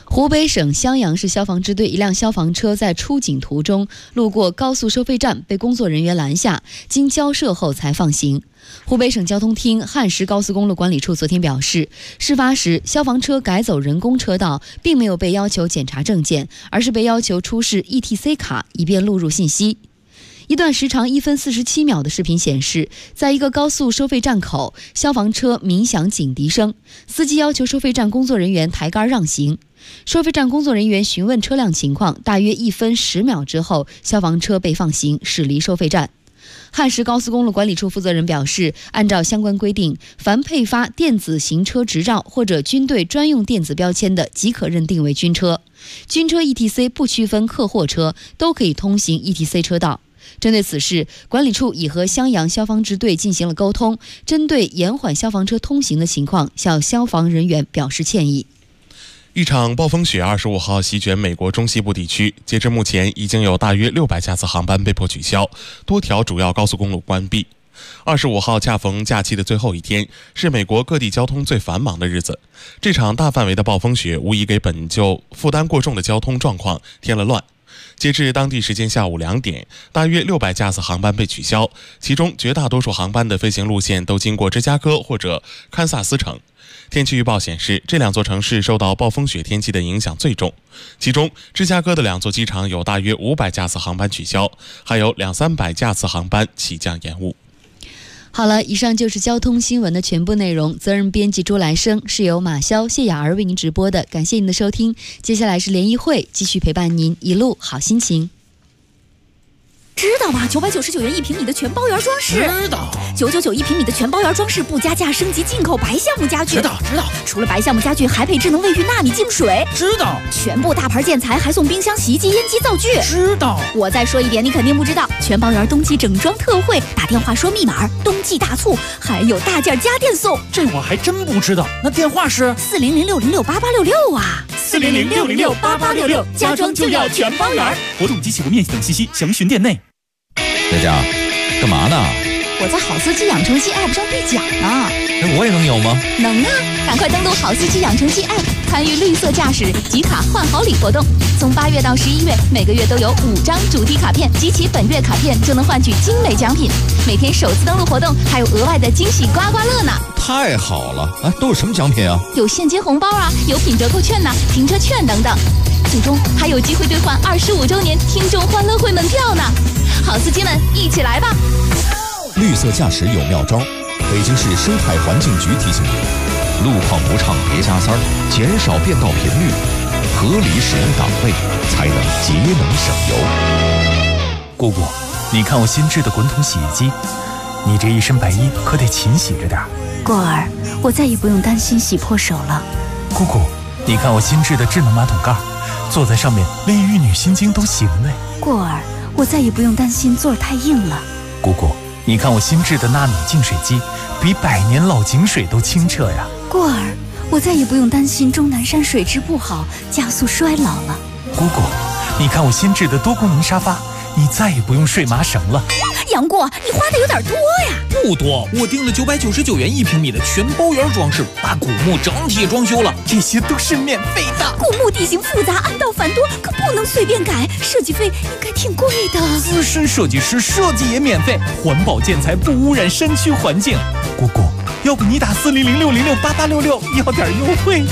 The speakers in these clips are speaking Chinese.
湖北省襄阳市消防支队一辆消防车在出警途中路过高速收费站，被工作人员拦下，经交涉后才放行。湖北省交通厅汉石高速公路管理处昨天表示，事发时消防车改走人工车道，并没有被要求检查证件，而是被要求出示 ETC 卡，以便录入信息。一段时长1分47秒的视频显示，在一个高速收费站口，消防车鸣响警笛声，司机要求收费站工作人员抬杆让行。收费站工作人员询问车辆情况，大约1分10秒之后，消防车被放行，驶离收费站。汉石高速公路管理处负责人表示，按照相关规定，凡配发电子行车执照或者军队专用电子标签的，即可认定为军车。军车 ETC 不区分客货车，都可以通行 ETC 车道。针对此事，管理处已和襄阳消防支队进行了沟通，针对延缓消防车通行的情况，向消防人员表示歉意。 一场暴风雪25号席卷美国中西部地区，截至目前已经有大约600架次航班被迫取消，多条主要高速公路关闭。25号恰逢假期的最后一天，是美国各地交通最繁忙的日子。这场大范围的暴风雪无疑给本就负担过重的交通状况添了乱。截至当地时间下午2点，大约600架次航班被取消，其中绝大多数航班的飞行路线都经过芝加哥或者堪萨斯城。天气预报显示，这两座城市受到暴风雪天气的影响最重，其中芝加哥的2座机场有大约500架次航班取消，还有200-300架次航班起降延误。 好了，以上就是交通新闻的全部内容。责任编辑朱来生，是由马潇、谢雅儿为您直播的。感谢您的收听，接下来是联谊会，继续陪伴您一路好心情。 知道吧？999元1平米的全包圆装饰。 知道。 9991平米的全包圆装饰不加价升级进口白橡木家具。 知道。 除了白橡木家具，还配智能卫浴纳米净水。 知道。 全部大牌建材还送冰箱、洗衣机、烟机、灶具。 知道。 我再说一遍，你肯定不知道，全包圆冬季整装特惠，打电话说密码，冬季大促，还有大件家电送。 这我还真不知道，那电话是 400-606-8866啊。 400-606-8866，家装就要全包圆。活动及起步面积等信息详询店内。 佳佳，干嘛呢？ 我在好司机养成记 App 上兑奖呢。 我也能有吗？ 能啊！赶快登录好司机养成记 App， 参与绿色驾驶集卡换好礼活动。从8月到11月，每个月都有5张主题卡片，集齐本月卡片就能换取精美奖品。每天首次登录活动还有额外的惊喜刮刮乐呢！ 太好了！都有什么奖品啊？ 有现金红包啊，有品折扣券呐，停车券等等。最终还有机会兑换25周年听众欢乐会门票呢！好司机们，一起来吧！ 绿色驾驶有妙招，北京市生态环境局提醒您：路况不畅别加塞儿，减少变道频率，合理使用档位，才能节能省油。 姑姑，你看我新制的滚筒洗衣机，你这一身白衣可得勤洗着点。 过儿，我再也不用担心洗破手了。 姑姑，你看我新制的智能马桶盖，坐在上面连玉女心经都行嘞。 过儿，我再也不用担心座儿太硬了。 姑姑，你看我新制的纳米净水机，比100年老井水都清澈呀。 过儿，我再也不用担心钟南山水质不好，加速衰老了。 姑姑，你看我新制的多功能沙发，你再也不用睡麻绳了。 杨过，你花的有点多呀。 不多，我订了999元1平米的全包圆装饰，把古墓整体装修了， 这些都是免费的。 古墓地形复杂，暗道繁多，可不能随便改，设计费应该挺贵的。 资深设计师设计也免费，环保建材不污染山区环境。姑姑，要不你打400-606-8866，要点优惠。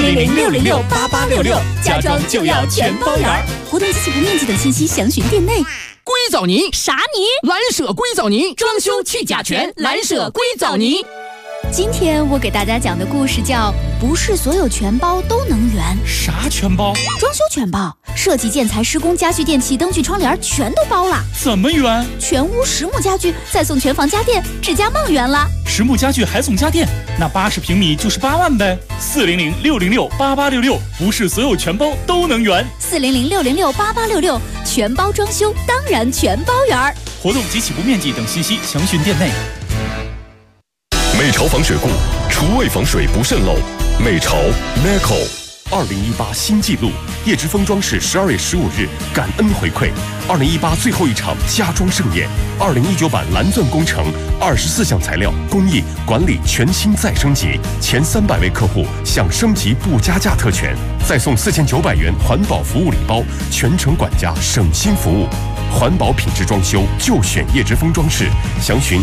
400-606-8866，家装就要全包圆。活动及起步面积等信息详询店内。 硅藻泥啥泥？ 蓝舍硅藻泥，装修去甲醛，蓝舍硅藻泥。 今天我给大家讲的故事叫不是所有全包都能圆。 啥全包？ 装修全包，设计、建材、施工、家具、电器、灯具、窗帘全都包了。 怎么圆？ 全屋实木家具，再送全房家电，指甲梦圆了。 实木家具还送家电，那80平米就是8万呗。400-606-8866，不是所有全包都能圆。 400-606-8866，全包装修当然全包圆。 活动及起步面积等信息详询店内。 美潮防水固，厨卫防水不渗漏。美潮 Neco。 2018新纪录，叶之峰装饰12月15日感恩回馈2018最后一场家装盛宴，2019版蓝钻工程24项材料工艺管理全新再升级，前300位客户享升级不加价特权，再送4900元环保服务礼包，全程管家省心服务。环保品质装修就选叶之峰装饰，详询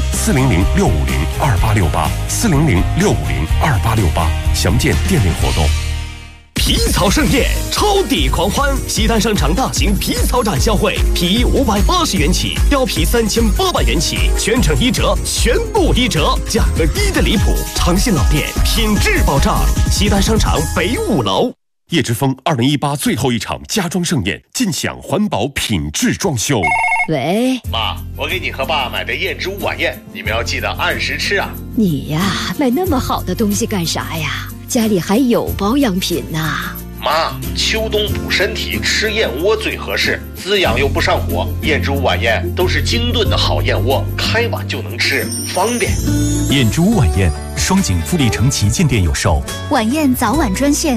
400-650-2868，400-650-2868，详见店内活动。 皮草盛宴，超抵狂欢！西单商场大型皮草展销会，皮衣580元起，貂皮3800元起，全程1折，全部1折，价格低的离谱。诚信老店，品质保障。西单商场北5楼。 叶之峰2018最后一场家装盛宴，尽享环保品质装修。 喂， 妈，我给你和爸买的燕之屋晚宴，你们要记得按时吃啊。 你呀，买那么好的东西干啥呀？家里还有保养品呢。 妈，秋冬补身体，吃燕窝最合适，滋养又不上火。燕之屋晚宴都是精炖的好燕窝，开碗就能吃，方便。 燕之屋晚宴，双井富力城旗舰店有售。 晚宴早晚专线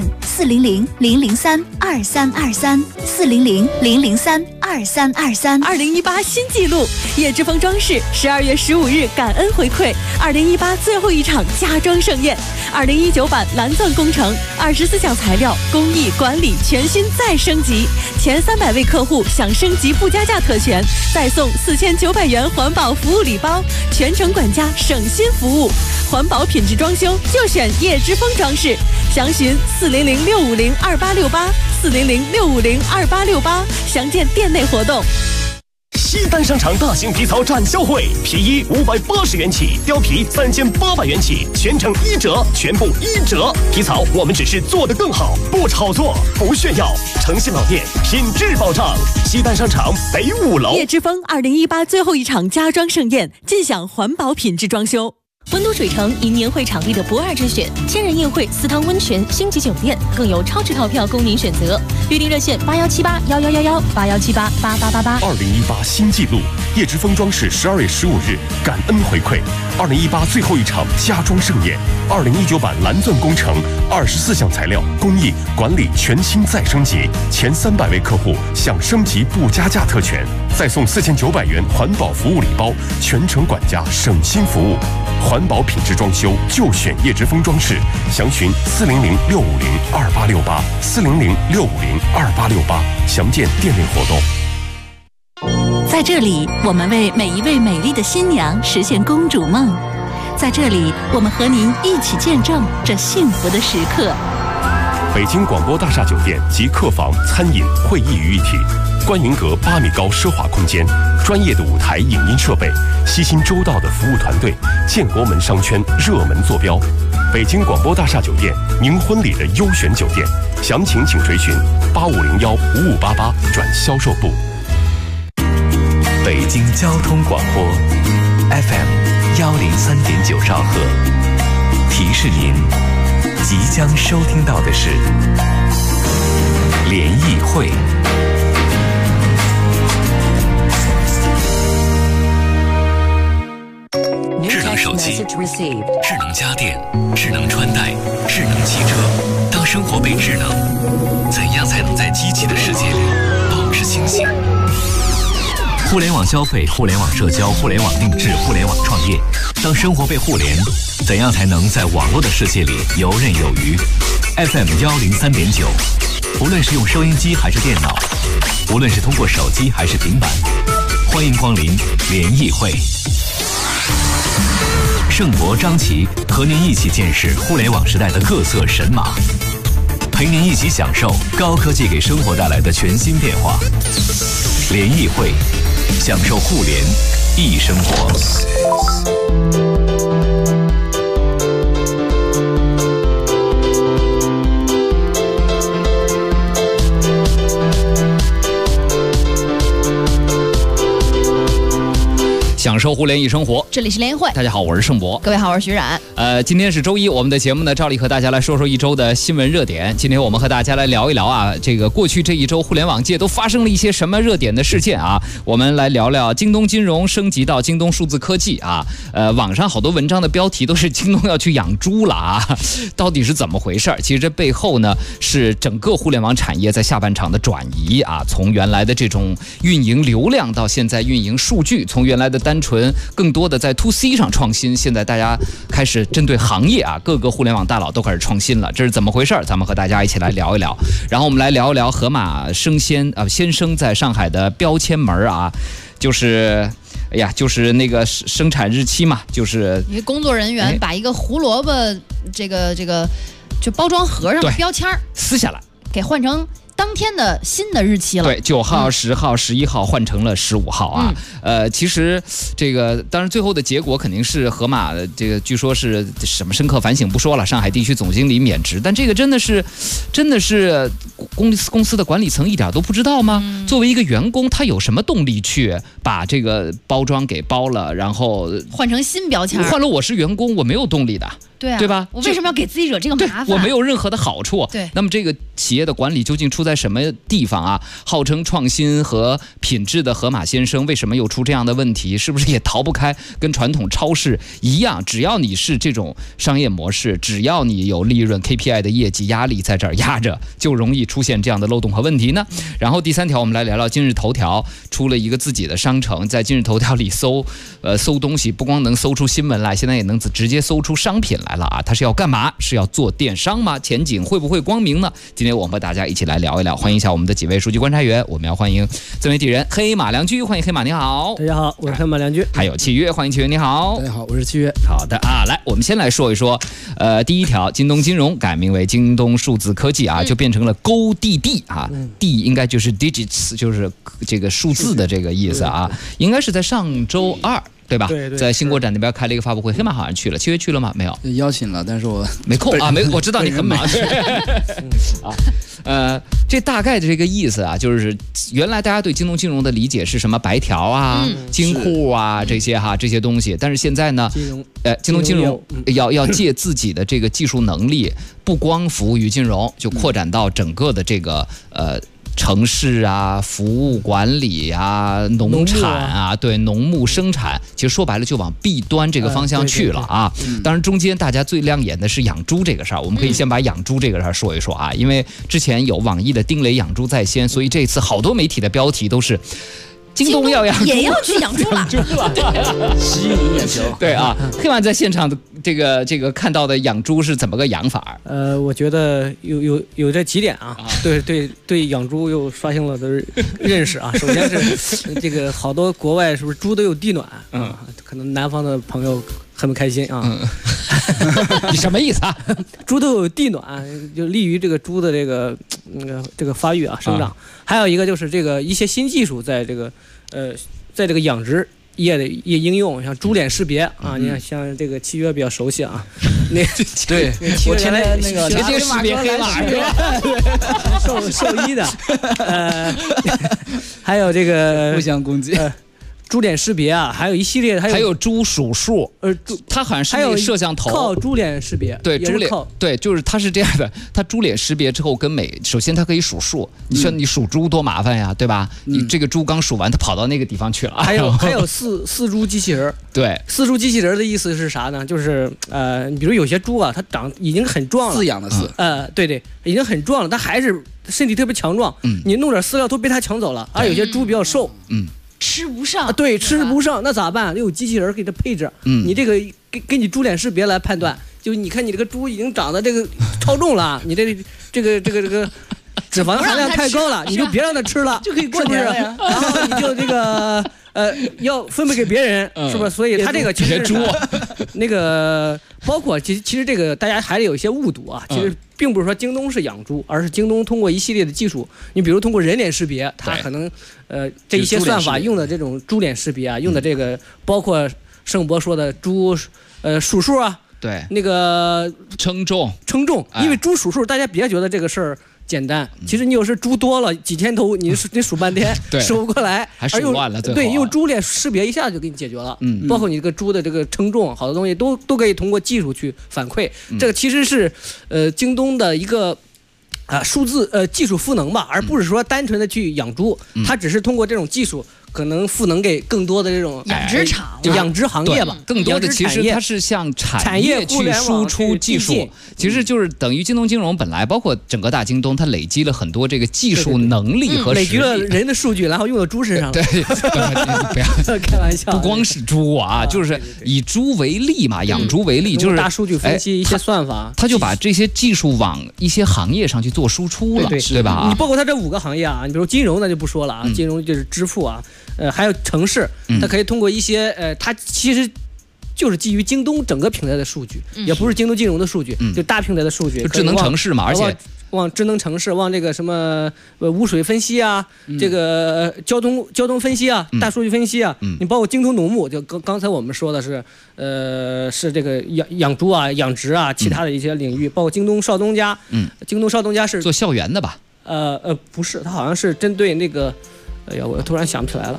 400-003-2323，400-003-2323。2018新纪录，叶之峰装饰12月15日感恩回馈2018最后一场家装盛宴，2019版蓝钻工程24项材料工艺管理全新再升级，前300位客户享升级不加价特权，再送4900元环保服务礼包，全程管家省心服务。环保品质装修就选叶之峰装饰，详询400-650-2868，400-650-2868，详见店内活动。 西单商场大型皮草展销会，皮衣580元起，貂皮3800元起，全程1折，全部1折。皮草我们只是做得更好，不炒作，不炫耀。诚信老店，品质保障。西单商场北5楼。 叶之峰2018最后一场家装盛宴，尽享环保品质装修。温都水城因年会场地的不二之选，千人宴会、4汤温泉、星级酒店，更有超值套票供您选择。预订热线81781111，81788888。 2018新纪录，叶之峰装饰12月15日感恩回馈2018最后一场家装盛宴，2019版蓝钻工程24项材料工艺管理全新再升级，前300位客户享升级不加价特权，再送4900元环保服务礼包，全程管家省心服务。环保品质装修就选叶之峰装饰，详询400-650-2868，400-650-2868，详见店内活动。 在这里，我们为每一位美丽的新娘实现公主梦。在这里，我们和您一起见证这幸福的时刻。 北京广播大厦酒店及客房、餐饮、会议于一体，观云阁8米高奢华空间，专业的舞台影音设备，悉心周到的服务团队，建国门商圈热门坐标。北京广播大厦酒店，您婚礼的优选酒店，详情请垂询8501-5588转销售部。 北京交通广播 FM 103.9兆赫，提示您即将收听到的是联谊会。智能手机、智能家电、智能穿戴、智能汽车。当生活被智能，怎样才能在机器的世界里保持清醒？互联网消费、互联网社交、互联网定制、互联网创业。当生活被互联，怎样才能在网络的世界里游刃有余 ？FM 103.9，无论是用收音机还是电脑，无论是通过手机还是平板，欢迎光临联谊会。盛博、张琪和您一起见识互联网时代的各色神马，陪您一起享受高科技给生活带来的全新变化。联谊会，享受互联易生活。 享受收互联易生活， 这里是联谊会， 大家好，我是盛博， 各位好，我是徐冉。 今天是周一，我们的节目呢，照例和大家来说说一周的新闻热点。今天我们和大家来聊一聊啊，这个过去这一周互联网界都发生了一些什么热点的事件啊？我们来聊聊京东金融升级到京东数字科技啊。网上好多文章的标题都是京东要去养猪了啊，到底是怎么回事？其实这背后呢，是整个互联网产业在下半场的转移啊，从原来的这种运营流量到现在运营数据，从原来的单纯更多的在 to C 上创新，现在大家开始针对行业啊，各个互联网大佬都开始创新了，这是怎么回事？咱们和大家一起来聊一聊。然后我们来聊一聊盒马生鲜先生在上海的标签门啊，就是那个生产日期嘛，就是一个工作人员把一个胡萝卜这个就包装盒上的标签撕下来， 给换成当天的新的日期了。 对，9号、10号、11号换成了15号啊。其实这个当然最后的结果肯定是盒马的这个据说是什么深刻反省不说了，上海地区总经理免职，但这个真的是公司的管理层一点都不知道吗？作为一个员工，他有什么动力去把这个包装给包了，然后换成新标签？ 换了我是员工，我没有动力的。 对啊， 对吧？ 我为什么要给自己惹这个麻烦？ 我没有任何的好处。 对， 那么这个企业的管理究竟出在什么地方啊？号称创新和品质的盒马先生为什么又出这样的问题？是不是也逃不开跟传统超市一样？只要你是这种商业模式，只要你有利润 KPI 的业绩压力在这儿压着，就容易出现这样的漏洞和问题呢？然后第3条，我们来聊聊今日头条出了一个自己的商城，在今日头条里搜东西，不光能搜出新闻来，现在也能直接搜出商品来了啊！它是要干嘛？是要做电商吗？前景会不会光明呢？今天我们和大家一起来聊一聊，欢迎一下我们的几位数据观察员。我们要欢迎自媒体人黑马良驹，欢迎黑马，你好。 大家好，我是黑马良驹。 还有契约，欢迎契约，你好。 大家好，我是契约。 好的啊，来，我们先来说一说，第一条，京东金融改名为京东数字科技啊，就变成了GoDD啊，D 应该就是 digits， 就是这个数字的这个意思啊，应该是在上周2。对吧？ 对， 在新国展那边开了一个发布会，黑马好像去了，契约去了吗？没有， 邀请了，但是我没空啊，我知道你很忙啊。这大概的这个意思啊，就是原来大家对京东金融的理解是什么白条啊、金库啊这些东西，但是现在呢，京东金融要借自己的这个技术能力，不光服务于金融，就扩展到整个的这个城市啊，服务管理啊，农产啊，对，农牧生产，其实说白了就往 B 端这个方向去了啊。当然中间大家最亮眼的是养猪这个事儿，我们可以先把养猪这个事儿说一说啊，因为之前有网易的丁磊养猪在先，所以这次好多媒体的标题都是京东要养猪， 也要去养猪了， 吸引你眼球。 对啊，黑马在现场的这个看到的养猪是怎么个养法？ 我觉得有这几点啊，对养猪又刷新了的认识啊。首先是这个好多国外是不是猪都有地暖？可能南方的朋友很不开心啊。 你什么意思啊？ 猪都有地暖，就利于这个猪的这个发育啊生长。还有一个就是这个一些新技术在这个养殖业的应用，像猪脸识别啊，你看像这个契约比较熟悉啊。 对，我天天那个直接识别黑马是吧？兽医的，还有这个互相攻击。 猪脸识别啊，还有一系列，还有猪数数，它好像是那个摄像头， 靠猪脸识别， 对，猪脸，对，就是它是这样的，它猪脸识别之后跟首先它可以数数，你说你数猪多麻烦呀，对吧？你这个猪刚数完，它跑到那个地方去了。 还有四猪机器人， 对， 四猪机器人的意思是啥呢？就是你比如有些猪啊，它已经很壮了， 饲养的饲， 对，已经很壮了，它还是身体特别强壮，你弄点饲料都被它抢走了，而有些猪比较瘦， 吃不上， 对，吃不上，那咋办？有机器人给它配置，你这个给你猪脸识别来判断，就你看你这个猪已经长得这个超重了，你这个脂肪含量太高了，你就别让它吃了， 就可以过年了呀。 然后你就这个要分配给别人，是吧？所以它这个其实猪那个包括其实这个大家还得有一些误读啊，其实并不是说京东是养猪，而是京东通过一系列的技术，你比如通过人脸识别，它可能这一些算法用的这种猪脸识别啊，用的这个包括盛博说的猪数数啊， 对， 那个称重， 因为猪数数大家别觉得这个事儿简单。其实你有时猪多了几千头，你数半天数不过来， 还数乱了。 对，用猪脸识别一下就给你解决了。包括你这个猪的这个称重，好多东西都可以通过技术去反馈。这个其实是京东的一个。数字技术赋能吧，而不是说单纯的去养猪，它只是通过这种技术可能赋能给更多的这种养殖场、 养殖行业吧。 更多的其实它是向产业去输出技术，其实就是等于京东金融本来包括整个大京东，它累积了很多这个技术能力和实力， 累积了人的数据，然后用到猪身上了。 对，不要开玩笑， 不光是猪啊，就是以猪为例嘛，养猪为例，就是大数据分析一些算法， 他就把这些技术往一些行业上去做输出了，对吧？ 你包括它这5个行业啊，你比如金融那就不说了啊，金融就是支付啊。还有城市，它可以通过一些它其实就是基于京东整个平台的数据，也不是京东金融的数据，就大平台的数据， 就智能城市嘛，而且往智能城市，往这个什么污水分析啊，这个交通分析啊，大数据分析啊，你包括京东农牧，就刚才我们说的是是这个养猪啊、养殖啊，其他的一些领域，包括京东少东家，京东少东家是做校园的吧？ 不是，它好像是针对那个。哎呀，我突然想不起来了。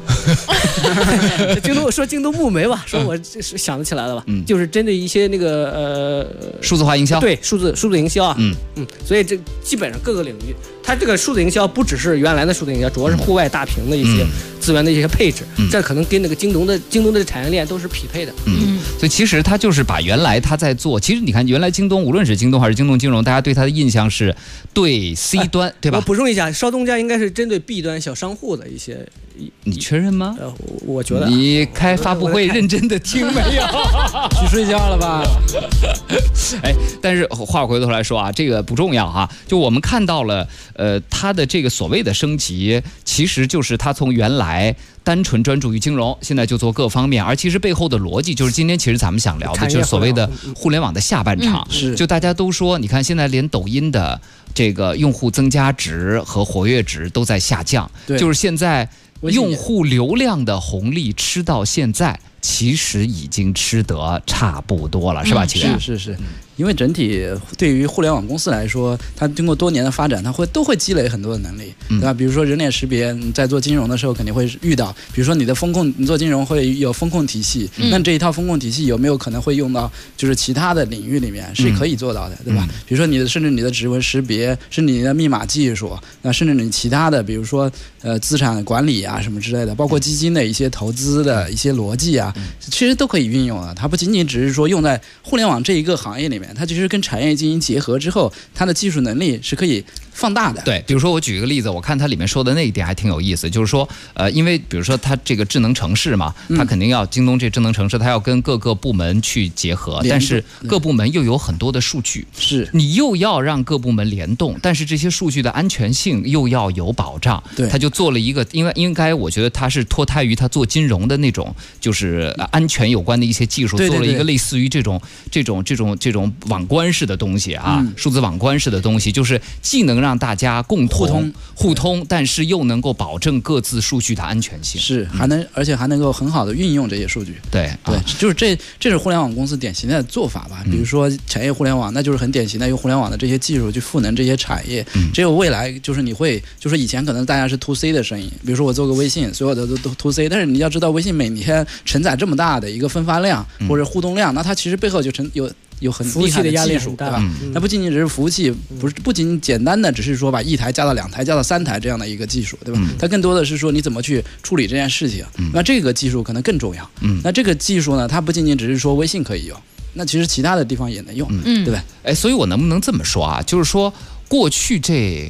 京东木媒吧，说我是想得起来了吧？就是针对一些那个数字化营销， 对数字营销啊，所以这基本上各个领域，它这个数字营销不只是原来的数字营销，主要是户外大屏的一些资源的一些配置，这可能跟那个京东的产业链都是匹配的。 所以其实它就是把原来它在做，其实你看原来京东无论是京东还是京东金融，大家对它的印象是对 C 端，对吧？ 我补充一下，少东家应该是针对 B 端小商户的一些。 你确认吗？ 我觉得你开发布会认真的听没有？ 去睡觉了吧？ 但是话回头来说啊，这个不重要哈。就我们看到了，它的这个所谓的升级，其实就是它从原来单纯专注于金融，现在就做各方面，而其实背后的逻辑就是今天其实咱们想聊的，就是所谓的互联网的下半场。就大家都说，你看现在连抖音的这个用户增加值和活跃值都在下降，就是现在。用户流量的红利吃到现在，其实已经吃得差不多了，是吧？ 是。因为整体对于互联网公司来说，它经过多年的发展，它都会积累很多的能力，对吧？比如说人脸识别，你在做金融的时候肯定会遇到，比如说你的风控，你做金融会有风控体系，那这一套风控体系有没有可能会用到就是其他的领域里面是可以做到的，对吧？比如说甚至你的指纹识别，甚至你的密码技术，那甚至你其他的，比如说资产管理啊什么之类的，包括基金的一些投资的一些逻辑啊，其实都可以运用的。它不仅仅只是说用在互联网这一个行业里面。它其实跟产业进行结合之后，它的技术能力是可以放大的。 对，比如说我举一个例子，我看它里面说的那一点还挺有意思，就是说，因为比如说它这个智能城市嘛，它肯定要京东这智能城市，它要跟各个部门去结合，但是各部门又有很多的数据， 是你又要让各部门联动，但是这些数据的安全性又要有保障。 对， 它就做了一个，应该我觉得它是脱胎于它做金融的那种，就是安全有关的一些技术，做了一个类似于这种网关式的东西啊，数字网关式的东西，就是既能让大家共同互通，但是又能够保证各自数据的安全性， 是而且还能够很好的运用这些数据。 对， 就是这是互联网公司典型的做法吧。比如说产业互联网，那就是很典型的用互联网的这些技术去赋能这些产业。只有未来就是你会，就是以前可能大家是 to C 的生意，比如说我做个微信，所有的都 to C， 但是你要知道微信每天承载这么大的一个分发量或者互动量，那它其实背后就有很厉害的技术，对吧？那不仅仅只是服务器，不仅简单的只是说把1台加到2台加到3台这样的一个技术，对吧？它更多的是说你怎么去处理这件事情。那这个技术可能更重要。那这个技术呢，它不仅仅只是说微信可以用，那其实其他的地方也能用，对吧？ 所以我能不能这么说啊？就是说过去这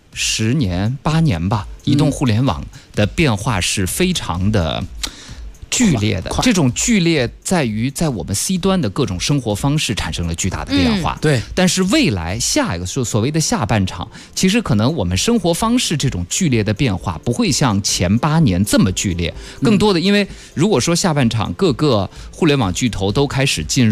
10年8年吧，移动互联网的变化是非常的剧烈的，这种剧烈在于在我们 C 端的各种生活方式产生了巨大的变化。 对， 但是未来下一个所谓的下半场，其实可能我们生活方式这种剧烈的变化不会像前8年这么剧烈，更多的因为如果说下半场各个互联网巨头都开始进入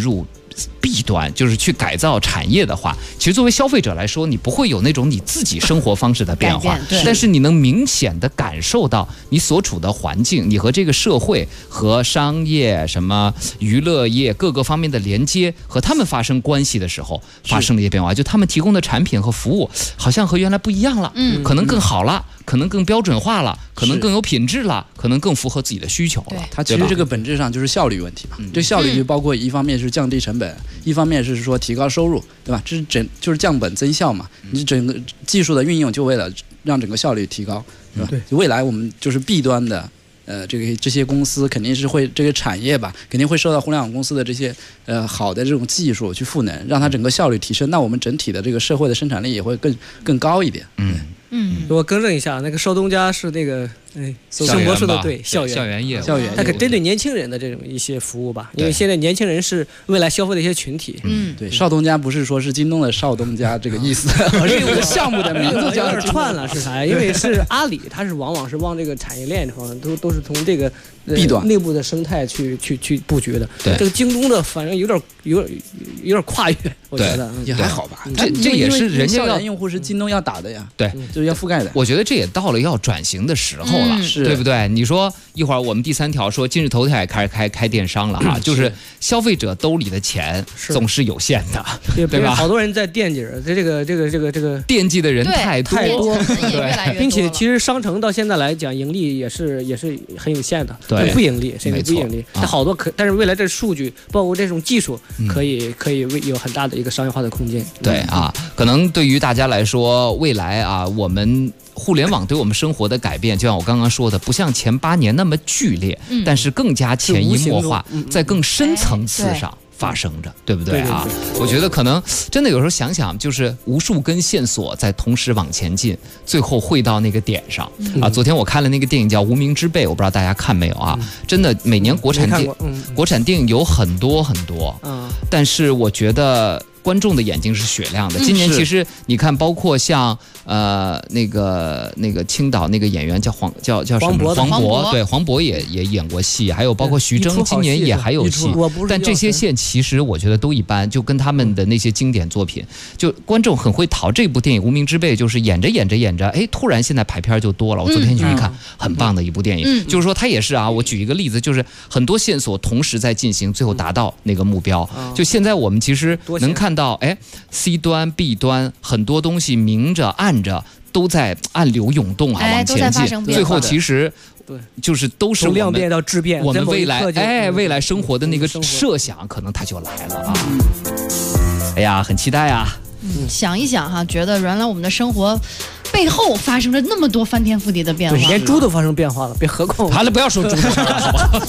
弊端，就是去改造产业的话，其实作为消费者来说，你不会有那种你自己生活方式的变化，但是你能明显的感受到你所处的环境，你和这个社会和商业、什么娱乐业各个方面的连接和他们发生关系的时候发生了一些变化，就他们提供的产品和服务好像和原来不一样了，可能更好了，可能更标准化了，可能更有品质了，可能更符合自己的需求了。 它其实这个本质上就是效率问题嘛。这效率就包括一方面是降低成本，一方面是说提高收入，对吧？这是就是降本增效嘛。你整个技术的运用就为了让整个效率提高，对吧？对，未来我们就是弊端的。这些公司肯定是会这个产业吧，肯定会受到互联网公司的这些好的这种技术去赋能，让它整个效率提升。那我们整体的这个社会的生产力也会更高一点。 我更正一下，那个邵东家是那个生活说的对，校园业务， 它可针对年轻人的这种一些服务吧，因为现在年轻人是未来消费的一些群体。 对，邵东家不是说是京东的邵东家这个意思，而是有个项目的名字叫有点串了，是啥呀？因为是阿里，它是往往是往这个产业链方面都是从这个弊端内部的生态去布局的。 对， 这个京东的反正有点跨越，我觉得也还好吧。 这也是人家校园用户是京东要打的呀， 对， 就是要覆盖的。 我觉得这也到了要转型的时候了，对不对？你说一会儿我们第3条说今日头条也开电商了哈，就是消费者兜里的钱总是有限的，对吧？ 好多人在惦记着这个惦记的人太多， 对，并且其实商城到现在来讲盈利也是很有限的， 对， 不盈利，甚至不盈利。但好多但是未来这数据包括这种技术可以有很大的一个商业化的空间。 对啊，可能对于大家来说，未来啊，我们互联网对我们生活的改变，就像我刚刚说的，不像前8年那么剧烈，但是更加潜移默化，在更深层次上发生着，对不对啊？我觉得可能真的有时候想想，就是无数根线索在同时往前进，最后汇到那个点上啊。昨天我看了那个电影叫《无名之辈》，我不知道大家看没有啊？真的，每年国产电影有很多很多，但是我觉得观众的眼睛是雪亮的。今年其实你看，包括像那个青岛那个演员叫什么黄渤，对，黄渤也演过戏，还有包括徐峥今年也还有戏，但这些线其实我觉得都一般，就跟他们的那些经典作品，就观众很会淘。这部电影《无名之辈》就是演着，哎，突然现在排片就多了。我昨天去一看，很棒的一部电影。就是说它也是啊，我举一个例子，就是很多线索同时在进行，最后达到那个目标。就现在我们其实能看到，哎 ，C 端、B 端很多东西明着暗着都在暗流涌动啊，往前进。最后其实就是都是从量变到质变， 我们未来生活的那个设想，可能它就来了啊！哎呀，很期待啊！ 想一想哈，觉得原来我们的生活背后发生了那么多翻天覆地的变化， 连猪都发生变化了，何况好了，不要说猪的事了，好吧？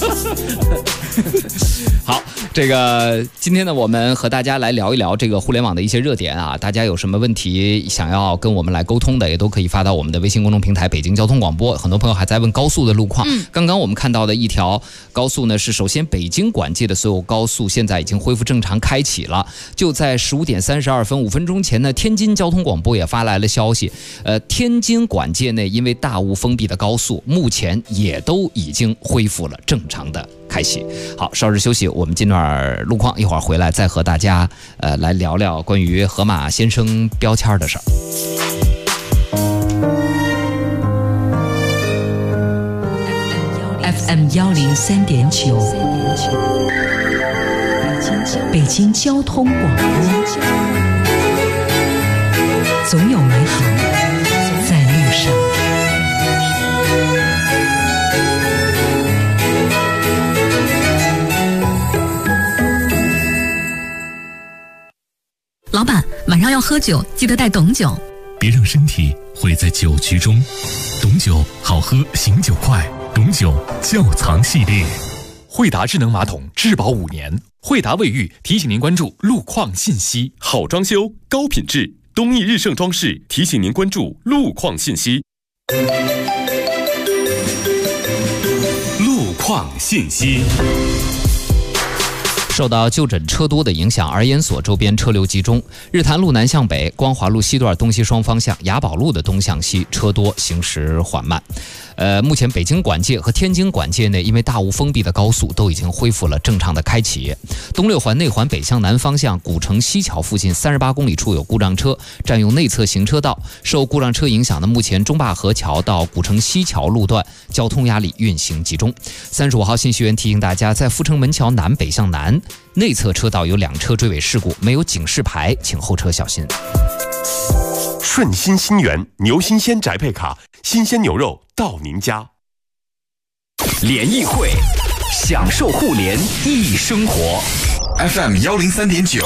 好，这个今天呢，我们和大家来聊一聊这个互联网的一些热点啊。大家有什么问题想要跟我们来沟通的，也都可以发到我们的微信公众平台北京交通广播。很多朋友还在问高速的路况，刚刚我们看到的一条高速呢，是首先北京管界的所有高速现在已经恢复正常开启了。就在15点32分5分钟前呢，天津交通广播也发来了消息，天津管界内因为大雾封闭的高速，目前也都已经恢复了正常的开启。好，稍事休息，我们进段路况，一会儿回来再和大家来聊聊关于河马先生标签的事儿。 FM 103.9，北京交通广播，总有美好在路上。 老板，晚上要喝酒，记得带董酒。 别让身体毁在酒局中。董酒好喝，醒酒快。董酒窖藏系列，惠达智能马桶质保5年。惠达卫浴提醒您关注路况信息。 好装修，高品质，东义日盛装饰提醒您关注路况信息。 路况信息。 受到就诊车多的影响，儿研所周边车流集中，日坛路南向北、光华路西段东西双方向、雅宝路的东向西车多，行驶缓慢。目前北京管界和天津管界内因为大雾封闭的高速都已经恢复了正常的开启。东六环内环北向南方向古城西桥附近38公里处有故障车占用内侧行车道，受故障车影响的目前中坝河桥到古城西桥路段交通压力运行集中。35号信息员提醒大家，在阜成门桥南北向南内侧车道有2车追尾事故，没有警示牌，请后车小心。 顺心新源牛新鲜宅配卡，新鲜牛肉到您家。 联谊会，享受互联易生活。 FM 103.9。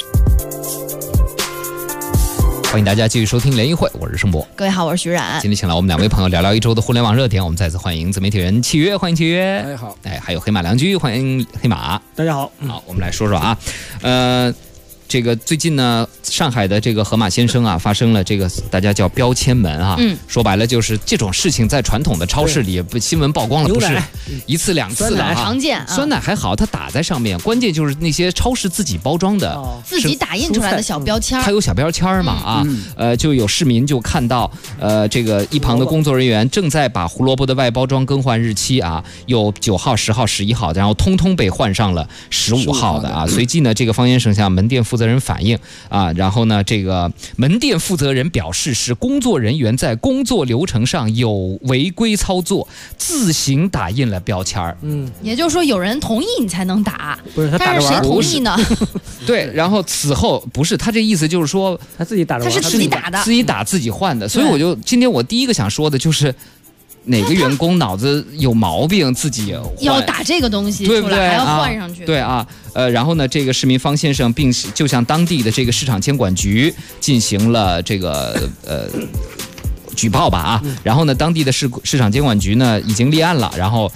欢迎大家继续收听联谊会，我是盛博。 各位好，我是徐冉。 今天请来我们2位朋友聊聊一周的互联网热点。我们再次欢迎自媒体人契约，欢迎契约。 大家好。 还有黑马良驹，欢迎黑马。 大家好。 好，我们来说说啊，这个最近呢，上海的这个河马先生啊，发生了这个大家叫标签门啊，说白了就是这种事情在传统的超市里新闻曝光了，不是1次2次的啊， 常见。 酸奶还好，它打在上面，关键就是那些超市自己包装的， 自己打印出来的小标签， 它有小标签嘛就有市民就看到这个一旁的工作人员正在把胡萝卜的外包装更换日期啊，有9号、10号、11号，然后通通被换上了15号的啊。随即呢，这个方先生向门店负责人反映啊，然后呢，这个门店负责人表示是工作人员在工作流程上有违规操作，自行打印了标签儿。 也就是说有人同意你才能打， 不是他打着玩， 但是谁同意呢？ 对，然后此后不是他这意思就是说他自己打着玩， 他是自己打的， 自己打自己换的，所以今天我第一个想说的就是。哪个员工脑子有毛病，自己要打这个东西出来， 对不对？ 还要换上去。 对啊，然后呢，这个市民方先生就向当地的这个市场监管局进行了这个举报吧啊，然后呢，当地的市场监管局呢已经立案了，然后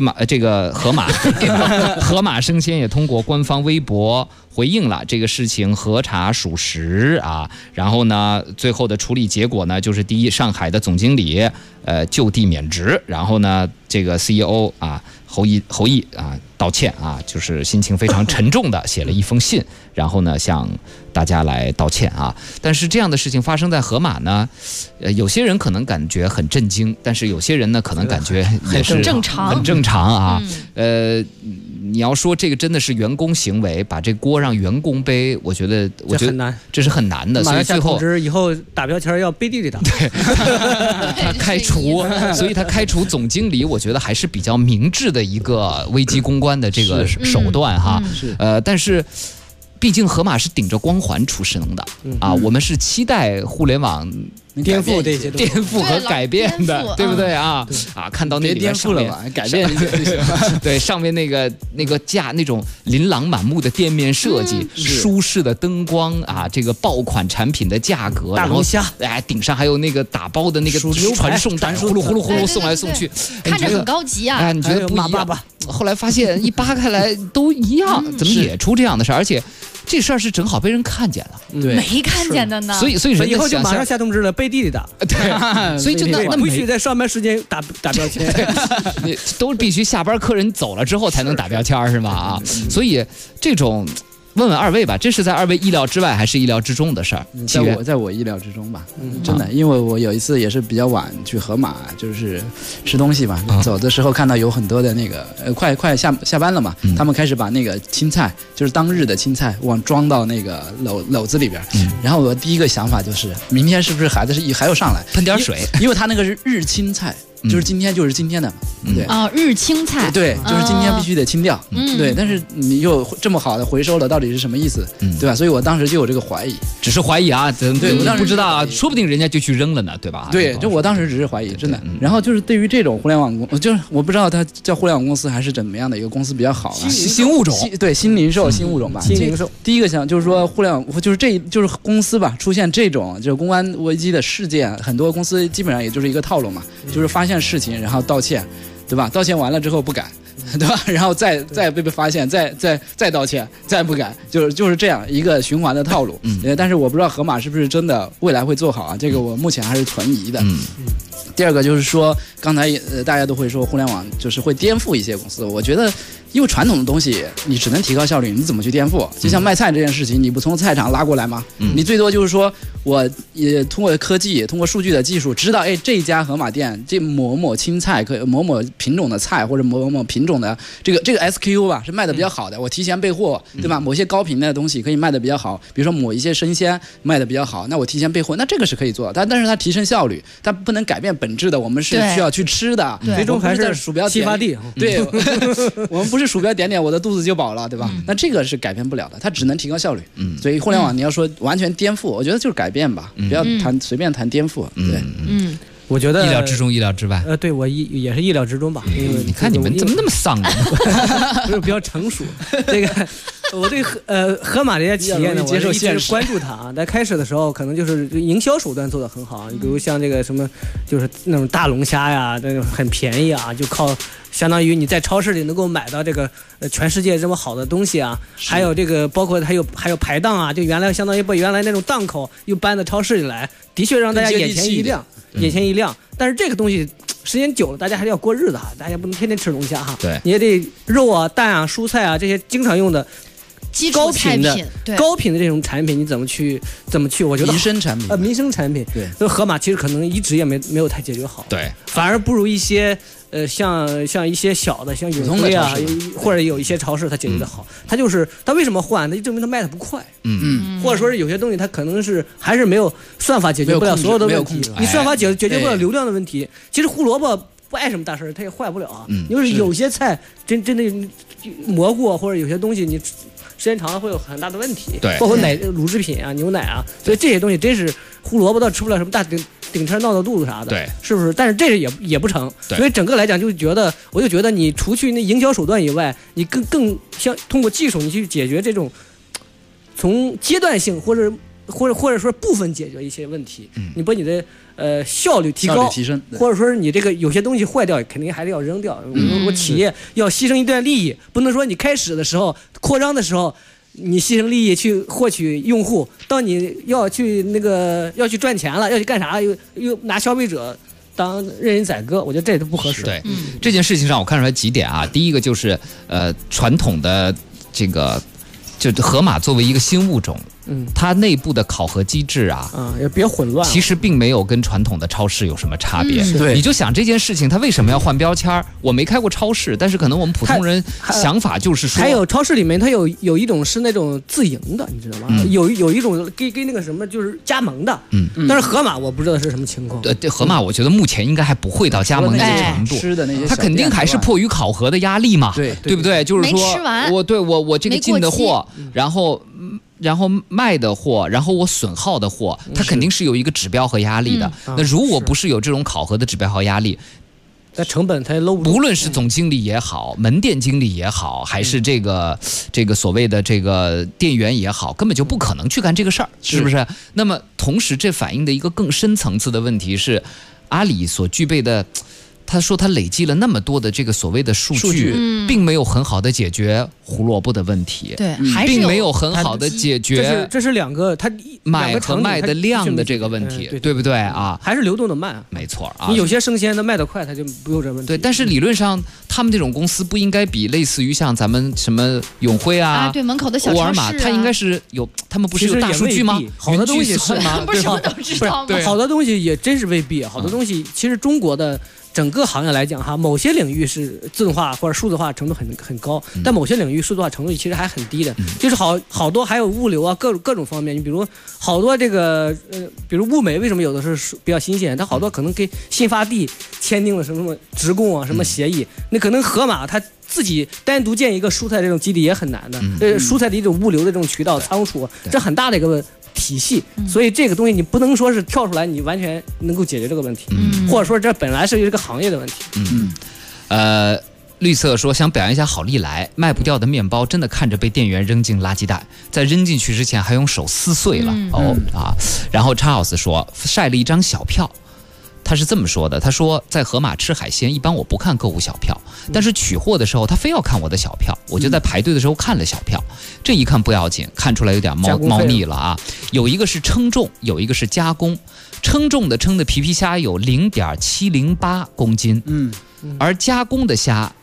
河马生鲜也通过官方微博回应了这个事情核查属实啊，然后呢，最后的处理结果呢就是第一，上海的总经理就地免职，然后呢，这个 CEO 啊侯毅啊道歉啊，就是心情非常沉重的写了一封信，然后呢向大家来道歉啊。但是这样的事情发生在河马呢，有些人可能感觉很震惊，但是有些人呢可能感觉也是很正常啊。你要说这个真的是员工行为，把这锅让员工背，我觉得很难， 这是很难的。所以最后以后打标签要背地里打。 对，他开除，所以他开除总经理，我觉得还是比较明智的一个危机公关的这个手段哈。但是。毕竟河马是顶着光环出生的啊，我们是期待互联网颠覆这些颠覆和改变的，对不对啊？看到那里面上面改变， 对上面那个架那种琳琅满目的店面设计，舒适的灯光啊，这个爆款产品的价格， 大龙虾， 顶上还有那个打包的那个传送带，呼噜呼噜呼噜送来送去， 看着很高级啊。 你觉得不一样？后来发现一扒开来都一样，怎么也出这样的事？而且这事儿是正好被人看见了， 对，没看见的呢。 所以人以后就马上下通知了，背地里打。 对，所以就那必须在上班时间打标签， 你都必须下班客人走了之后才能打标签是吧？所以这种。问问二位吧，这是在二位意料之外还是意料之中的事儿？ 在我意料之中吧，真的，因为我有一次也是比较晚去河马，就是吃东西嘛，走的时候看到有很多的那个快下班了嘛，他们开始把那个青菜，就是当日的青菜装到那个篓子里边，然后我第一个想法就是明天是不是孩子还要上来喷点水， 因为他那个是日青菜。就是今天就是今天的，对啊，日青菜， 对，就是今天必须得清掉，对，但是你又这么好的回收了，到底是什么意思，对吧？所以我当时就有这个怀疑， 只是怀疑啊， 对，我当时不知道啊，说不定人家就去扔了呢，对吧？ 对，就我当时只是怀疑，真的。然后就是对于这种互联网就是我不知道它叫互联网公司还是怎么样的一个公司比较好啊， 新物种， 对，新零售新物种吧， 新零售。 第一个想就是说互联网就是公司吧，出现这种就是公安危机的事件，很多公司基本上也就是一个套路嘛，就是发现事情然后道歉，对吧？道歉完了之后不改，对吧？然后再被发现，再道歉，再不改，就是这样一个循环的套路。但是我不知道河马是不是真的未来会做好啊？这个我目前还是存疑的。第二个就是说，刚才大家都会说互联网就是会颠覆一些公司，我觉得因为传统的东西你只能提高效率，你怎么去颠覆？就像卖菜这件事情，你不从菜场拉过来吗？你最多就是说，我也通过科技、通过数据的技术，知道这一家盒马店这某某青菜某某品种的菜或者某某品种的这个 SKU 吧是卖的比较好的，我提前备货，对吧？某些高频的东西可以卖的比较好，比如说某一些生鲜卖的比较好，那我提前备货，那这个是可以做的，但是它提升效率，它不能改变本质的，我们是需要去吃的， 最终还是鼠标激发地。 对，我们不是鼠标点点我的肚子就饱了，对吧？那这个是改变不了的，它只能提高效率。所以互联网你要说完全颠覆，我觉得就是改变吧，不要随便谈颠覆。对， 我觉得意料之中，意料之外。 对我也是意料之中吧。因为你看你们怎么那么丧呢？ 不是比较成熟。这个我对盒马这些企业呢，我一直关注它啊。在开始的时候，可能就是营销手段做得很好，你比如像这个什么，就是那种大龙虾呀，那种很便宜啊，就靠相当于你在超市里能够买到这个全世界这么好的东西啊。还有这个包括还有排档啊，就原来相当于把原来那种档口又搬到超市里来，的确让大家眼前一亮。但是这个东西时间久了，大家还是要过日子哈，大家不能天天吃龙虾哈。 对， 你也得肉啊、蛋啊、蔬菜啊这些经常用的高品的这种产品，你怎么去？我觉得民生产品， 民生产品，对，所以盒马其实可能一直也没有太解决好， 对， 反而不如一些像一些小的，像永辉啊，或者有一些超市它解决的好。它为什么换？它就证明它卖的不快，或者说是有些东西它可能是还是没有算法解决不了所有的问题，你算法解决不了流量的问题。其实胡萝卜不碍什么大事，它也坏不了啊。就是有些菜真的蘑菇或者有些东西你时间长了会有很大的问题， 对， 包括乳制品啊、牛奶啊，所以这些东西真是胡萝卜倒吃不了什么大顶车闹到肚子啥的， 对， 是不是？但是这个也不成，所以整个来讲我就觉得你除去那营销手段以外，你更像通过技术你去解决这种从阶段性或者说部分解决一些问题，你把你的效率提高， 提升， 或者说是你这个有些东西坏掉，肯定还是要扔掉。我企业要牺牲一段利益，不能说你开始的时候扩张的时候，你牺牲利益去获取用户，到你要去赚钱了，要去干啥，又拿消费者当任人宰割，我觉得这都不合适。 对，这件事情上我看出来几点啊，第一个就是传统的这个就盒马作为一个新物种。它内部的考核机制也别混乱， 其实并没有跟传统的超市有什么差别。 对， 你就想这件事情，它为什么要换标签？我没开过超市，但是可能我们普通人想法就是说， 还有超市里面它有一种是那种自营的，你知道吗？有一种跟那个什么就是加盟的，但是盒马我不知道是什么情况。 对，盒马我觉得目前应该还不会到加盟那个程度， 吃的那些它肯定还是迫于考核的压力嘛，对不对？就是说我这个进的货，然后卖的货，然后我损耗的货，它肯定是有一个指标和压力的。那如果不是有这种考核的指标和压力， 那成本它也搂不住。 无论是总经理也好，门店经理也好，还是这个所谓的这个店员也好，根本就不可能去干这个事儿，是不是？那么同时，这反映的一个更深层次的问题是，阿里所具备的。他说他累积了那么多的这个所谓的数据，并没有很好的解决胡萝卜的问题， 对， 并没有很好的解决这是两个它买和卖的量的这个问题，对不对啊？ 还是流动的慢， 没错啊。 你有些生鲜的卖得快，它就不有这问题。 对，但是理论上他们这种公司不应该比类似于像咱们什么永辉啊， 对，门口的小沃尔玛，它应该是有，他们不是有大数据吗？ 好的东西是吗？不是我都知道吗？ 好的东西也真是未必，好多东西其实中国的。整个行业来讲哈，某些领域是自动化或者数字化程度很高，但某些领域数字化程度其实还很低的。就是好多还有物流啊，各种方面。你比如好多这个比如物美为什么有的是比较新鲜？它好多可能跟新发地签订了什么职工啊什么协议，那可能盒马它自己单独建一个蔬菜这种基地也很难的。蔬菜的一种物流的这种渠道仓储，这很大的一个体系，所以这个东西你不能说是跳出来你完全能够解决这个问题，或者说这本来是一个行业的问题。 绿色说想表扬一下好利来，卖不掉的面包真的看着被店员扔进垃圾袋，在扔进去之前还用手撕碎了然后 Charles 说晒了一张小票。他是这么说的，他说在盒马吃海鲜一般我不看购物小票，但是取货的时候他非要看我的小票，我就在排队的时候看了小票，这一看不要紧，看出来有点猫腻了啊。有一个是称重，有一个是加工，称重的称的皮皮虾有0.708公斤，而加工的虾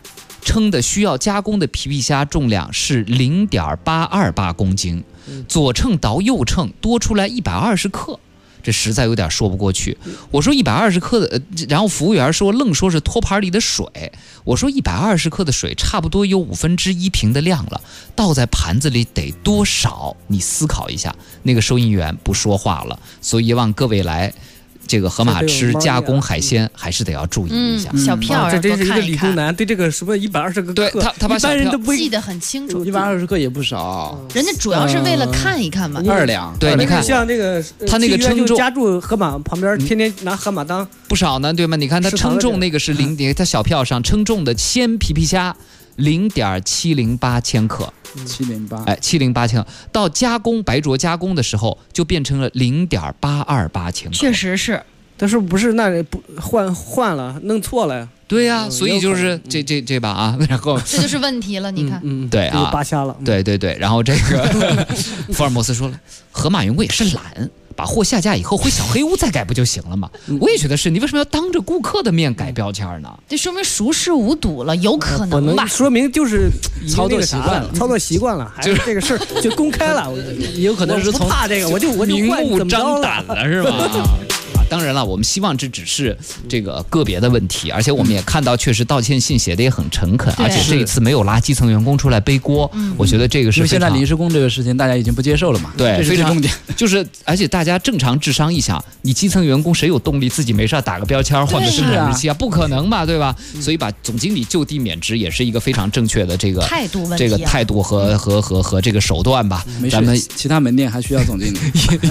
称的需要加工的皮皮虾重量是0.828公斤，左称倒右称多出来120克。这实在有点说不过去。我说120克的，然后服务员愣说是托盘里的水。我说120克的水差不多有1/5瓶的量了，倒在盘子里得多少？你思考一下。那个收银员不说话了，所以望各位来这个河马吃加工海鲜还是得要注意一下。 小票这真是一个理工男，对这个什么120个克， 对他把一般人都不记得很清楚。 120克也不少， 人家主要是为了看一看嘛。 2两， 对，你看像这个他那个称重， 家住河马旁边，天天拿河马当不少呢，对吗？你看他称重那个是他小票上称重的鲜皮皮虾0.708千克。708千克，到加工白灼加工的时候就变成了0.828千克。 确实是， 但是不是那不换了，弄错了呀？ 对呀，所以就是这把啊，然后这就是问题了。你看， 对啊， 扒瞎了。 对，然后这个福尔摩斯说了，河马员工也是懒。把货下架以后回小黑屋再改不就行了吗？我也觉得是，你为什么要当着顾客的面改标签呢？ 这说明熟视无睹了，有可能吧？ 说明就是操作习惯了， 还是这个事儿就公开了。 也有可能是从怕这个，我就明目张胆了，是吧？当然了，我们希望这只是这个个别的问题，而且我们也看到，确实道歉信写的也很诚恳，而且这一次没有拉基层员工出来背锅，我觉得这个是因为现在临时工这个事情大家已经不接受了嘛， 对， 非常重点， 就是而且大家正常智商一想，你基层员工谁有动力自己没事打个标签换个生产日期啊？不可能嘛，对吧？所以把总经理就地免职也是一个非常正确的这个态度问题， 这个态度和这个手段吧。咱们其他门店还需要总经理。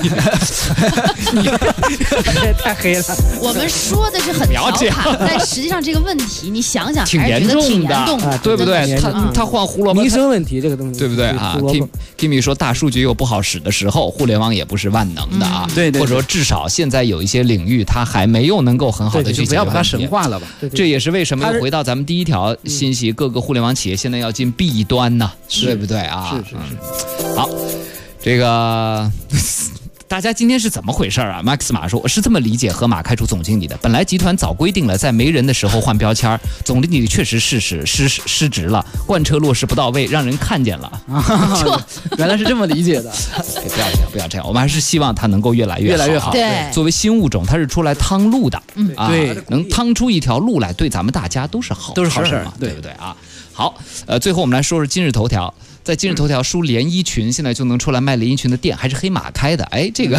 太黑了。 我们说的是很调侃，但实际上这个问题，你想想， 挺严重的，对不对？他换胡萝卜， 民生问题这个东西， 对不对啊 ？Kimi 说，大数据有不好使的时候，互联网也不是万能的啊。 对， 或者说至少现在有一些领域，它还没有能够很好的去解决。 不要把它神化了吧。 这也是为什么回到咱们第一条信息，各个互联网企业现在要进 B 端呢，对不对啊？ 是。 好，这个。大家今天是怎么回事啊？马克思马说，我是这么理解河马开除总经理的。本来集团早规定了，在没人的时候换标签，总经理确实失职了，贯彻落实不到位，让人看见了。 原来是这么理解的。 不要这样，我们还是希望他能够越来越好。 对， 作为新物种，他是出来趟路的。 对， 能趟出一条路来，对咱们大家都是好事嘛，对不对啊？好，最后我们来说说今日头条。在今日头条输连衣裙，现在就能出来卖连衣裙的店，还是黑马开的。哎，这个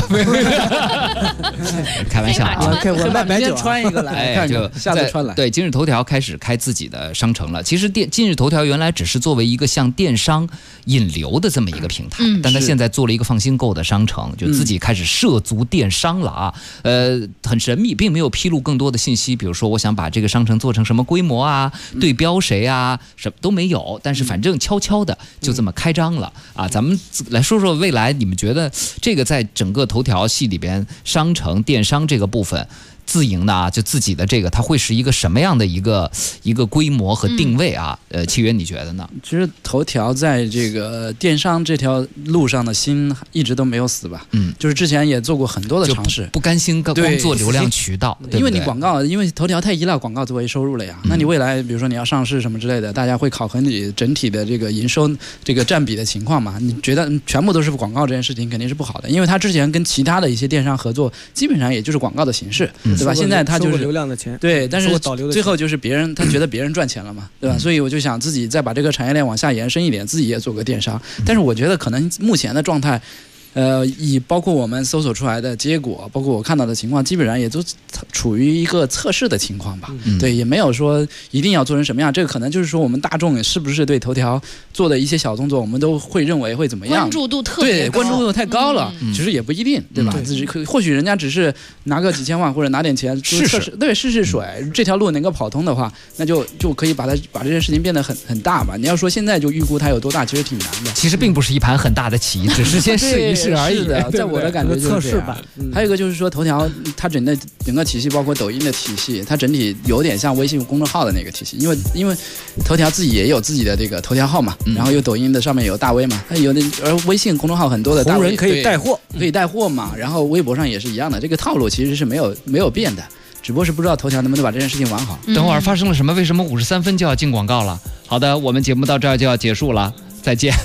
开玩笑啊！ 我卖白酒穿一个来，就下次穿来。 对，今日头条开始开自己的商城了。其实今日头条原来只是作为一个向电商引流的这么一个平台，但他现在做了一个放心购的商城，就自己开始涉足电商了啊。很神秘，并没有披露更多的信息。比如说，我想把这个商城做成什么规模啊，对标谁啊，什么都没有。但是反正悄悄的就这么开张了啊！咱们来说说未来，你们觉得这个在整个头条系里边，商城电商这个部分自营的啊，就自己的这个，它会是一个什么样的一个规模和定位啊？契约你觉得呢？ 其实头条在这个电商这条路上的心一直都没有死吧？就是之前也做过很多的尝试， 不甘心光做流量渠道， 因为你广告，因为头条太依赖广告作为收入了呀。那你未来比如说你要上市什么之类的，大家会考核你整体的这个营收这个占比的情况嘛？你觉得全部都是广告这件事情肯定是不好的，因为他之前跟其他的一些电商合作，基本上也就是广告的形式。对吧？现在他就是流量的钱， 对，但是最后就是别人他觉得别人赚钱了嘛，对吧？所以我就想自己再把这个产业链往下延伸一点，自己也做个电商。但是我觉得可能目前的状态，以包括我们搜索出来的结果，包括我看到的情况，基本上也都处于一个测试的情况吧。对，也没有说一定要做成什么样。这个可能就是说我们大众是不是对头条做的一些小动作，我们都会认为会怎么样？ 关注度特别高， 对，关注度太高了，其实也不一定，对吧？或许人家只是拿个几千万或者拿点钱试试水，这条路能够跑通的话，那就可以把这件事情变得很大吧。你要说现在就预估它有多大，其实挺难的。 其实并不是一盘很大的棋，只是先试一试。是而已的，在我的感觉就是这样。还有一个就是说，头条它整个体系，包括抖音的体系，它整体有点像微信公众号的那个体系。因为头条自己也有自己的这个头条号嘛，然后有抖音的上面有大 V 嘛，它有而微信公众号很多的大 V 红人可以带货， 嘛。然后微博上也是一样的，这个套路其实是没有变的。 只不过是不知道头条能不能把这件事情玩好。 等会儿发生了什么？为什么53分就要进广告了？好的，我们节目到这儿就要结束了。再见。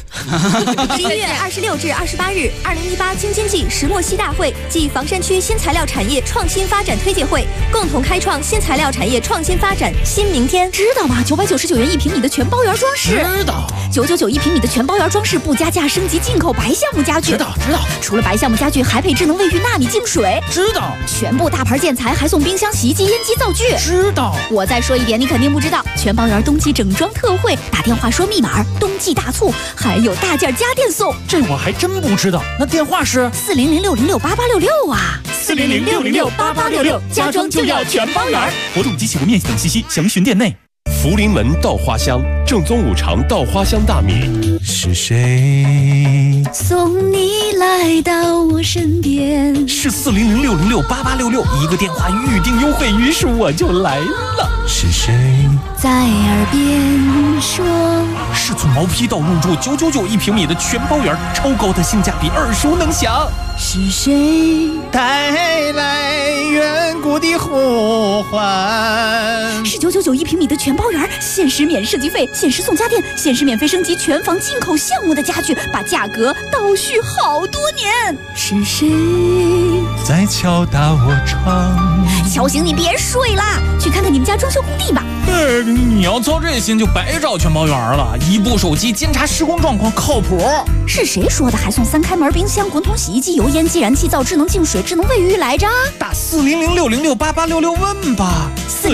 11月26至28日，2018京津冀石墨烯大会暨房山区新材料产业创新发展推介会，共同开创新材料产业创新发展新明天。知道吗？999元1平米的全包圆装饰。 知道。 9991平米的全包圆装饰不加价升级进口白橡木家具。 知道。 除了白橡木家具，还配智能卫浴纳米净水。 知道。 全部大牌建材还送冰箱、洗衣机、烟机、灶具。 知道。 我再说一遍，你肯定不知道，全包圆冬季整装特惠，打电话说密码，冬季大促。还有大件家电送， 这我还真不知道。那电话是 400-606-8866啊 ，400-606-8866，家装就要全包圆。活动及起步面积等信息详询店内。 福临门稻花香，正宗五常稻花香大米。 是谁送你来到我身边？ 是400-606-8866，一个电话预定优惠，于是我就来了。是谁在耳边说？ 是从毛坯到入住9991平米的全包圆，超高的性价比，耳熟能详。 是谁带来远古的呼唤？ 是9991平米的全包圆，限时免设计费，限时送家电，限时免费升级全房进口项目的家具，把价格倒续好多年。是谁在敲打我窗？ 小醒你别睡啦，去看看你们家装修工地吧。 你要操这心就白找全包圆了，一部手机监察施工状况靠谱。 是谁说的还送3开门冰箱、滚筒洗衣机、油烟机、燃气灶、智能净水、智能卫浴来着？ 打400-606-8866问吧。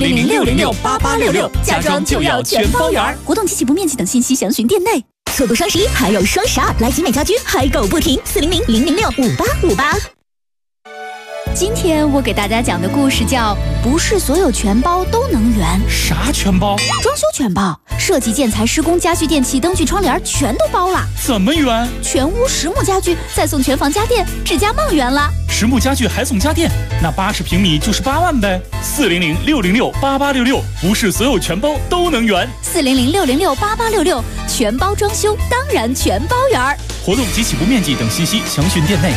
400-606-8866，家装就要全包圆。活动及起步面积等信息详询店内。错过双11还有双12，来集美家居嗨购不停，400-006-5858。今天我给大家讲的故事叫不是所有全包都能圆。 啥全包？ 装修全包，设计、建材、施工、家具、电器、灯具、窗帘全都包了。 怎么圆？ 全屋实木家具，再送全房家电，指甲梦圆了。 实木家具还送家电，那80平米就是8万呗。400-606-8866，不是所有全包都能圆。 400-606-8866，全包装修当然全包圆。 活动及起步面积等信息详询店内。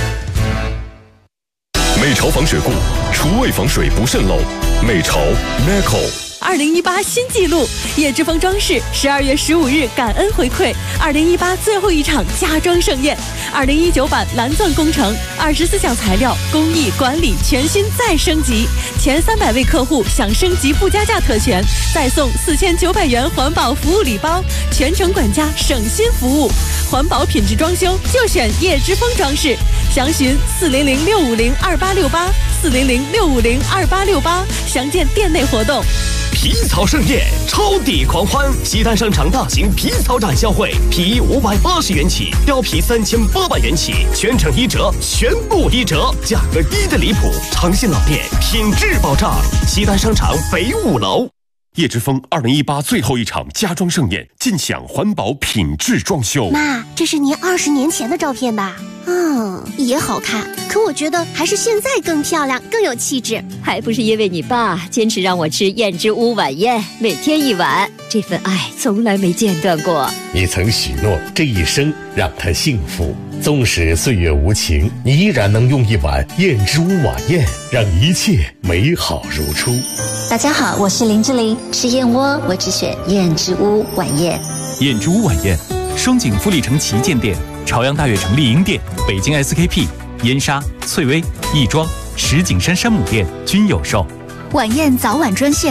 美潮防水固，厨卫防水不渗漏。美潮 Meco。 2018新纪录，叶之峰装饰12月15日感恩回馈2018最后一场家装盛宴，2019版蓝钻工程24项材料工艺管理全新再升级，前300位客户享升级不加价特权，再送4900元环保服务礼包，全程管家省心服务，环保品质装修就选叶之峰装饰，详询400-650-2868 400-650-2868，详见店内活动。 皮草盛宴，超抵狂欢！西单商场大型皮草展销会，皮衣580元起，貂皮3800元起，全程1折，全部1折，价格低的离谱。诚信老店，品质保障。西单商场北5楼。 叶之峰2018最后一场家装盛宴，尽享环保品质装修。 妈，这是您20年前的照片吧？也好看，可我觉得还是现在更漂亮，更有气质。 还不是因为你爸坚持让我吃燕之屋晚宴，每天1碗，这份爱从来没间断过。 你曾许诺这一生让他幸福，纵使岁月无情，你依然能用1碗燕之屋晚宴，让一切美好如初。 大家好，我是林志玲，吃燕窝我只选燕之屋晚宴。 燕之屋晚宴，双井富力城旗舰店、朝阳大悦城丽婴店、北京 SKP、燕莎、翠微、亦庄、石景山山姆店均有售。 晚宴早晚专线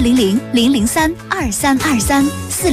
400-003-2323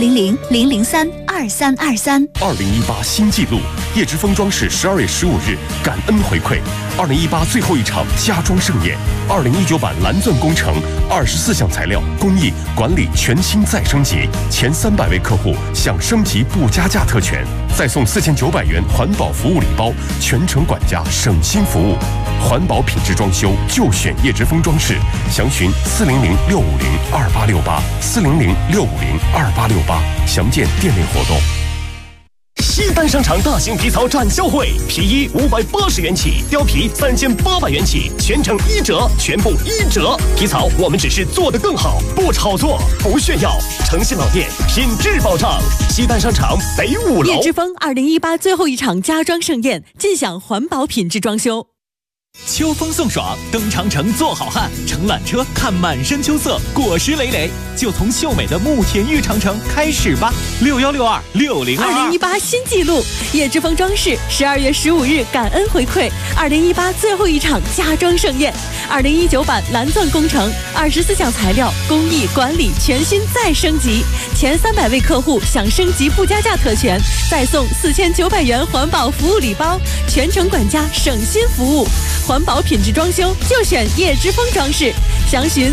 400-003-2323。 2018新纪录，叶之峰装饰12月15日感恩回馈2018最后一场家装盛宴，2019版蓝钻工程24项材料工艺管理全新再升级，前300位客户享升级不加价特权，再送4900元环保服务礼包，全程管家省心服务，环保品质装修就选叶之峰装饰，详询400-650-2868 400-650-2868，详见店内活动。 西单商场大型皮草展销会，皮衣580元起，貂皮3800元起，全程1折，全部1折。皮草我们只是做得更好，不炒作，不炫耀。诚信老店，品质保障。西单商场北5楼。 叶之峰2018最后一场家装盛宴，尽享环保品质装修。 秋风送爽，登长城做好汉，乘缆车看满山秋色，果实累累，就从秀美的慕田峪长城开始吧。61626022，2018 新纪录，叶之峰装饰12月15日感恩回馈2018最后一场家装盛宴，2019版蓝钻工程，24项材料工艺管理全新再升级，前300位客户享升级附加价特权，再送4900元环保服务礼包，全程管家省心服务，环保品质装修就选叶之峰装饰，详询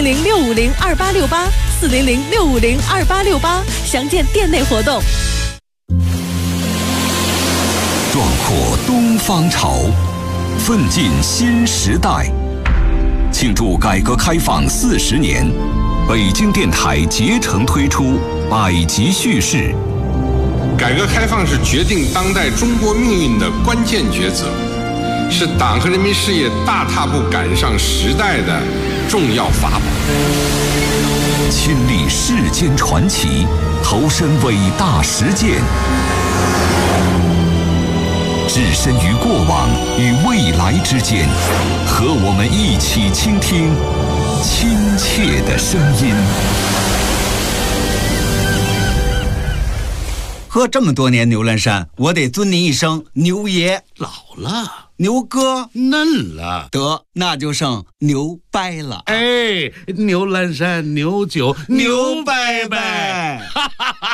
400-650-2868，400-650-2868，详见店内活动。 壮阔东方潮，奋进新时代。庆祝改革开放40年，北京电台竭诚推出百集叙事。 改革开放是决定当代中国命运的关键抉择，是党和人民事业大踏步赶上时代的重要法宝。 亲历世间传奇，投身伟大实践，置身于过往与未来之间，和我们一起倾听亲切的声音。 喝这么多年牛栏山，我得尊您一声牛爷。 老了， 牛哥嫩了， 得那就剩牛掰了。 哎，牛栏山牛酒牛掰掰，